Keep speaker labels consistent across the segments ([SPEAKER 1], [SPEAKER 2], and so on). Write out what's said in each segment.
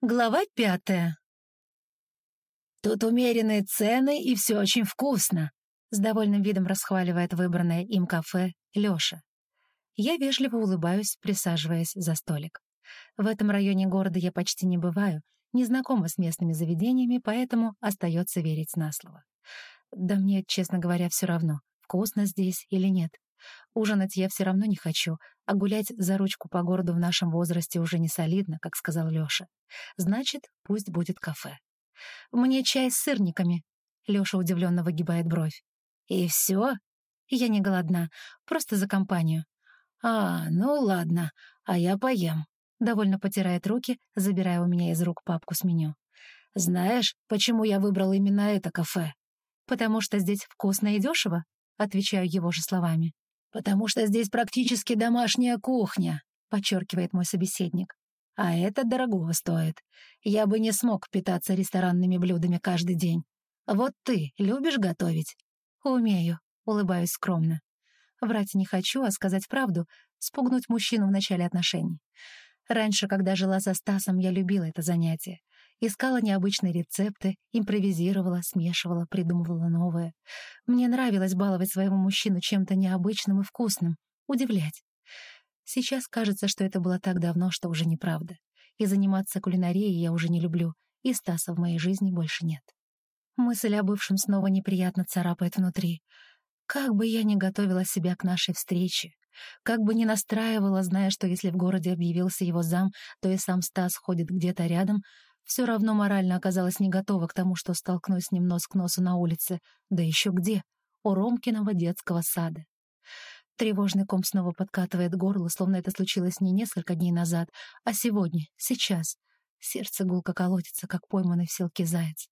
[SPEAKER 1] Глава 5. «Тут умеренные цены, и все очень вкусно», — с довольным видом расхваливает выбранное им кафе Лёша. Я вежливо улыбаюсь, присаживаясь за столик. В этом районе города я почти не бываю, не знакома с местными заведениями, поэтому остается верить на слово. Да мне, честно говоря, все равно, вкусно здесь или нет. Ужинать я все равно не хочу, а гулять за ручку по городу в нашем возрасте уже не солидно, как сказал Лёша. Значит, пусть будет кафе. «Мне чай с сырниками», — Лёша удивленно выгибает бровь. «И всё? Я не голодна, просто за компанию». «Ну ладно, а я поем», — довольно потирает руки, забирая у меня из рук папку с меню. «Знаешь, почему я выбрал именно это кафе?» «Потому что здесь вкусно и дёшево», — отвечаю его же словами. «Потому что здесь практически домашняя кухня», — подчеркивает мой собеседник. «А это дорогого стоит. Я бы не смог питаться ресторанными блюдами каждый день. Вот ты любишь готовить?» «Умею», — улыбаюсь скромно. Врать не хочу, а сказать правду, спугнуть мужчину в начале отношений. Раньше, когда жила со Стасом, я любила это занятие. Искала необычные рецепты, импровизировала, смешивала, придумывала новое. Мне нравилось баловать своего мужчину чем-то необычным и вкусным, удивлять. Сейчас кажется, что это было так давно, что уже неправда. И заниматься кулинарией я уже не люблю, и Стаса в моей жизни больше нет. Мысль о бывшем снова неприятно царапает внутри. Как бы я ни готовила себя к нашей встрече, как бы ни настраивала, зная, что если в городе объявился его зам, то и сам Стас ходит где-то рядом, все равно морально оказалась не готова к тому, что столкнусь с ним нос к носу на улице. Да еще где? У Ромкиного детского сада. Тревожный ком снова подкатывает горло, словно это случилось не несколько дней назад, а сегодня, сейчас. Сердце гулко колотится, как пойманный в селке заяц.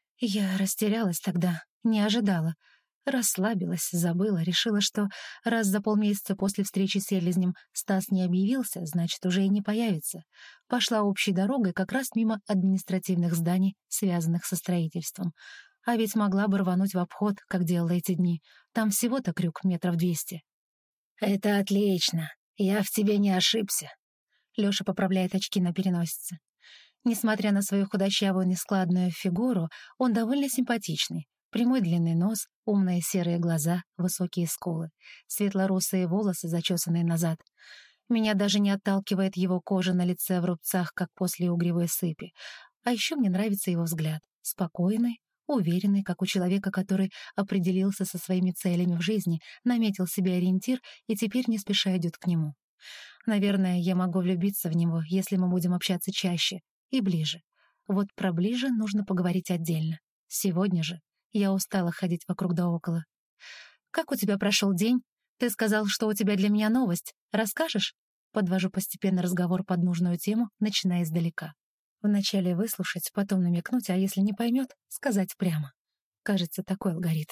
[SPEAKER 1] Я растерялась тогда, не ожидала. Расслабилась, забыла, решила, что раз за полмесяца после встречи с селезнем Стас не объявился, значит, уже и не появится. Пошла общей дорогой как раз мимо административных зданий, связанных со строительством. А ведь могла бы рвануть в обход, как делала эти дни. Там всего-то крюк 200 метров. «Это отлично. Я в тебе не ошибся». Лёша поправляет очки на переносице. Несмотря на свою худощавую нескладную фигуру, он довольно симпатичный. Прямой длинный нос, умные серые глаза, высокие скулы, светло-русые волосы, зачесанные назад. Меня даже не отталкивает его кожа на лице в рубцах, как после угревой сыпи. А еще мне нравится его взгляд. Спокойный, уверенный, как у человека, который определился со своими целями в жизни, наметил себе ориентир и теперь не спеша идет к нему. Наверное, я могу влюбиться в него, если мы будем общаться чаще и ближе. Вот про ближе нужно поговорить отдельно. Сегодня же. Я устала ходить вокруг да около. «Как у тебя прошел день? Ты сказал, что у тебя для меня новость. Расскажешь?» Подвожу постепенно разговор под нужную тему, начиная издалека. Вначале выслушать, потом намекнуть, а если не поймет, сказать прямо. Кажется, такой алгоритм.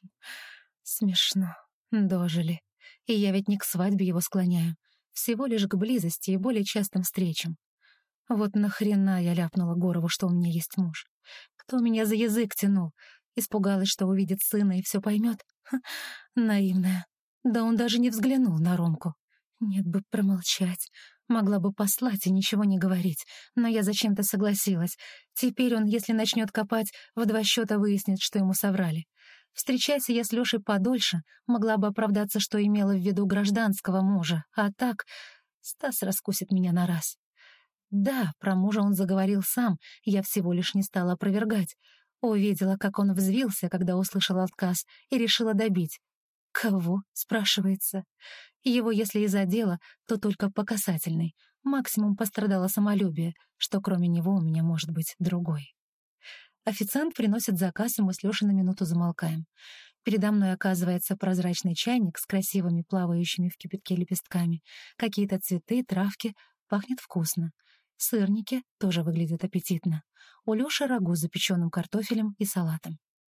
[SPEAKER 1] Смешно. Дожили. И я ведь не к свадьбе его склоняю. Всего лишь к близости и более частым встречам. Вот нахрена я ляпнула Горову, что у меня есть муж? Кто меня за язык тянул? Испугалась, что увидит сына и все поймет. Наивная. Да он даже не взглянул на Ромку. Нет бы промолчать. Могла бы послать и ничего не говорить. Но я зачем-то согласилась. Теперь он, если начнет копать, в 2 счета выяснит, что ему соврали. Встречайся я с Лешей подольше, могла бы оправдаться, что имела в виду гражданского мужа. А так Стас раскусит меня на раз. Да, про мужа он заговорил сам, я всего лишь не стала опровергать. Увидела, как он взвился, когда услышал отказ, и решила добить. «Кого?» — спрашивается. Его, если и задело, то только по касательной. Максимум пострадало самолюбие, что кроме него у меня может быть другой. Официант приносит заказ, и мы с Лешей на минуту замолкаем. Передо мной оказывается прозрачный чайник с красивыми плавающими в кипятке лепестками. Какие-то цветы, травки. Пахнет вкусно. Сырники тоже выглядят аппетитно. У Лёши рагу с запеченным картофелем и салатом.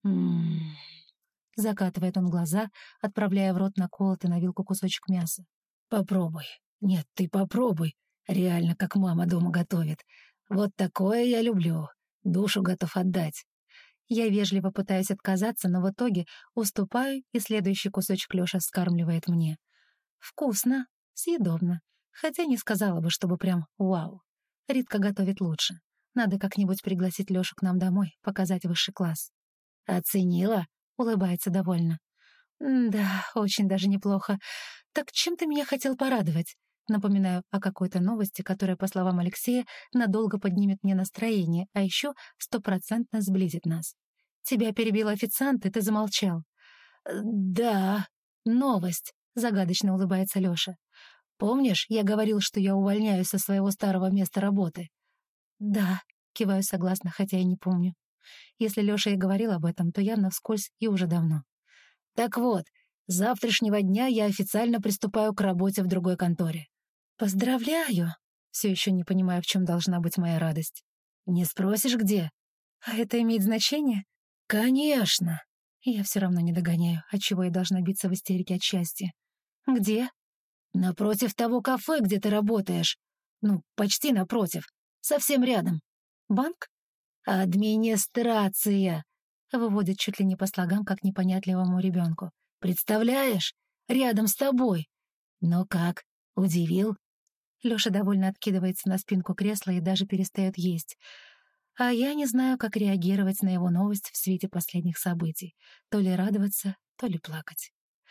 [SPEAKER 1] Закатывает он глаза, отправляя в рот наколотый на вилку кусочек мяса. «Попробуй. Нет, ты попробуй. Реально, как мама дома готовит. Вот такое я люблю. Душу готов отдать». Я вежливо пытаюсь отказаться, но в итоге уступаю, и следующий кусочек Лёша скармливает мне. Вкусно, съедобно. Хотя не сказала бы, чтобы прям вау. Ритка готовит лучше. Надо как-нибудь пригласить Лёшу к нам домой, показать высший класс. «Оценила?» — улыбается довольно. «Да, очень даже неплохо. Так чем ты меня хотел порадовать?» Напоминаю о какой-то новости, которая, по словам Алексея, надолго поднимет мне настроение, а еще 100% сблизит нас. «Тебя перебил официант, и ты замолчал». «Да, новость», — загадочно улыбается Лёша. «Помнишь, я говорил, что я увольняюсь со своего старого места работы?» «Да», — киваю согласно, хотя и не помню. Если Лёша и говорил об этом, то явно вскользь и уже давно. «Так вот, с завтрашнего дня я официально приступаю к работе в другой конторе». «Поздравляю!» Все еще не понимаю, в чем должна быть моя радость. «Не спросишь, где?» «А это имеет значение?» «Конечно!» Я все равно не догоняю, отчего я должна биться в истерике от счастья. «Где?» «Напротив того кафе, где ты работаешь. Ну, почти напротив. Совсем рядом». «Банк?» «Администрация!» Выводит чуть ли не по слогам, как непонятливому ребенку. «Представляешь? Рядом с тобой. Ну как, удивил?» Лёша довольно откидывается на спинку кресла и даже перестает есть. А я не знаю, как реагировать на его новость в свете последних событий. То ли радоваться, то ли плакать.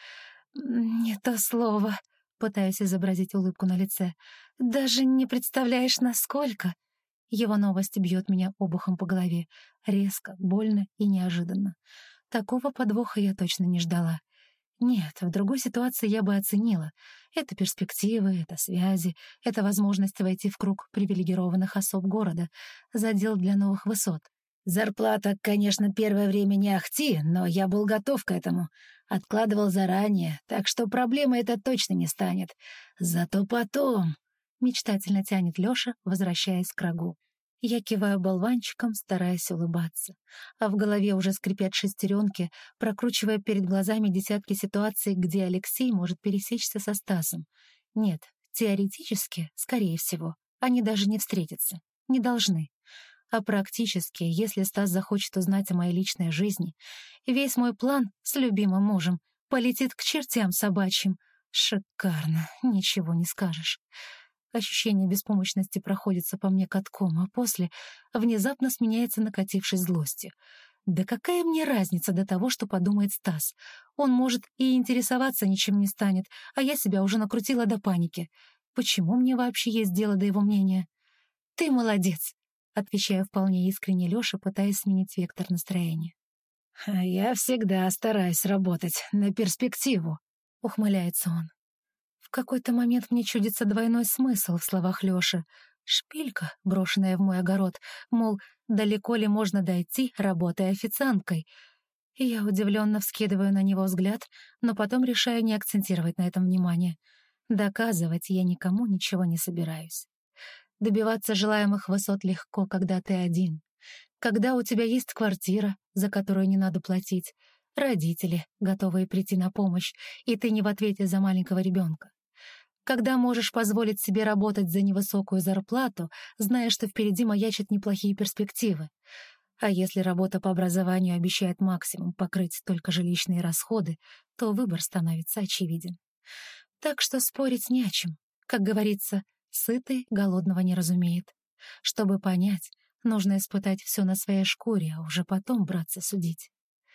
[SPEAKER 1] «Не то слово», — пытаюсь изобразить улыбку на лице. «Даже не представляешь, насколько...» Его новость бьет меня обухом по голове. Резко, больно и неожиданно. Такого подвоха я точно не ждала. Нет, в другой ситуации я бы оценила. Это перспективы, это связи, это возможность войти в круг привилегированных особ города, задел для новых высот. Зарплата, конечно, первое время не ахти, но я был готов к этому. Откладывал заранее, так что проблемой это точно не станет. Зато потом... Мечтательно тянет Лёша, возвращаясь к рагу. Я киваю болванчиком, стараясь улыбаться. А в голове уже скрипят шестеренки, прокручивая перед глазами десятки ситуаций, где Алексей может пересечься со Стасом. Нет, теоретически, скорее всего, они даже не встретятся. Не должны. А практически, если Стас захочет узнать о моей личной жизни, весь мой план с любимым мужем полетит к чертям собачьим. Шикарно, ничего не скажешь. Ощущение беспомощности проходится по мне катком, а после внезапно сменяется накатившей злостью. Да какая мне разница до того, что подумает Стас? Он, может, и интересоваться ничем не станет, а я себя уже накрутила до паники. Почему мне вообще есть дело до его мнения? «Ты молодец», — отвечаю вполне искренне Лёше, пытаясь сменить вектор настроения. «А я всегда стараюсь работать на перспективу», — ухмыляется он. В какой-то момент мне чудится двойной смысл в словах Лёши. Шпилька, брошенная в мой огород, мол, далеко ли можно дойти, работая официанткой. И я удивленно вскидываю на него взгляд, но потом решаю не акцентировать на этом внимание. Доказывать я никому ничего не собираюсь. Добиваться желаемых высот легко, когда ты один. Когда у тебя есть квартира, за которую не надо платить, родители, готовые прийти на помощь, и ты не в ответе за маленького ребенка. Когда можешь позволить себе работать за невысокую зарплату, зная, что впереди маячат неплохие перспективы. А если работа по образованию обещает максимум покрыть только жилищные расходы, то выбор становится очевиден. Так что спорить не о чем. Как говорится, сытый голодного не разумеет. Чтобы понять, нужно испытать все на своей шкуре, а уже потом браться судить.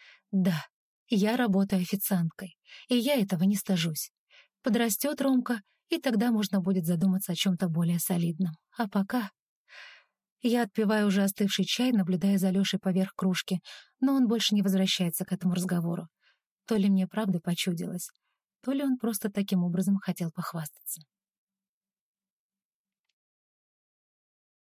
[SPEAKER 1] Да, я работаю официанткой, и я этого не стыжусь. Подрастет Ромка, и тогда можно будет задуматься о чем-то более солидном. А пока... Я отпиваю уже остывший чай, наблюдая за Лешей поверх кружки, но он больше не возвращается к этому разговору. То ли мне правда почудилось, то ли он просто таким образом хотел похвастаться.